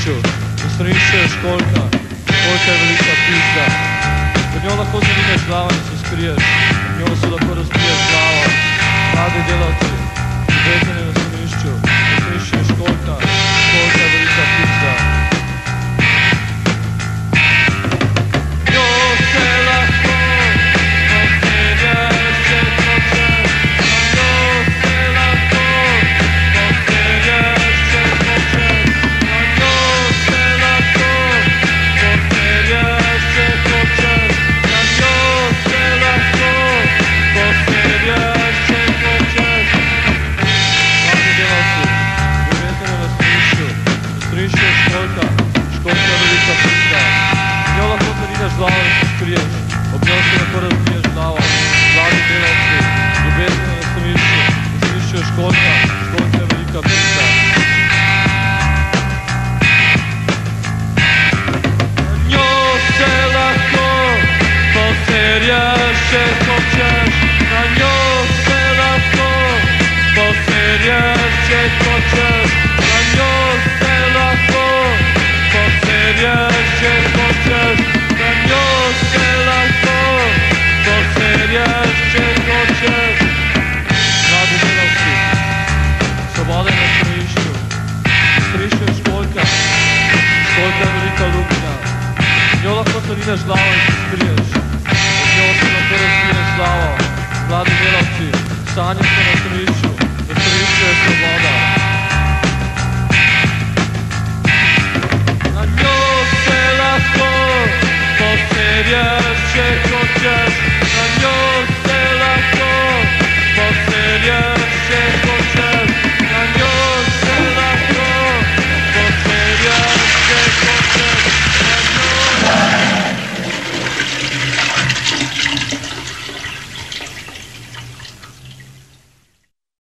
Na stranišču je školjka, školjka je velika pizda. Pod njo lahko zavineš glavo in se skriješ, pod njo se lahko razbiješ glavo. Mladi delavci, vezani na stranišču je školjka, školjka je velika pizda. Glavo in se skriješ, ob njo se lahko razbiješ glavo. Mladi delavci, ljubezni na stranišču je školjka, školjka je velika pizda. Na njo se lahko poserješ, če hočeš. Na njo se lahko poserješ, če hočeš. Na njo se lahko poserješ, če hočeš. Na njo se lahko poserješ, če hočeš. Mladi delavci, svoboda je na stranišču. Stranišče je školjka, školjka je velika luknja. Z njo lahko zarineš glavo in se skriješ, od njo se lahko razbiješ glavo. Mladi delavci, sanjate na stranišču je svoboda.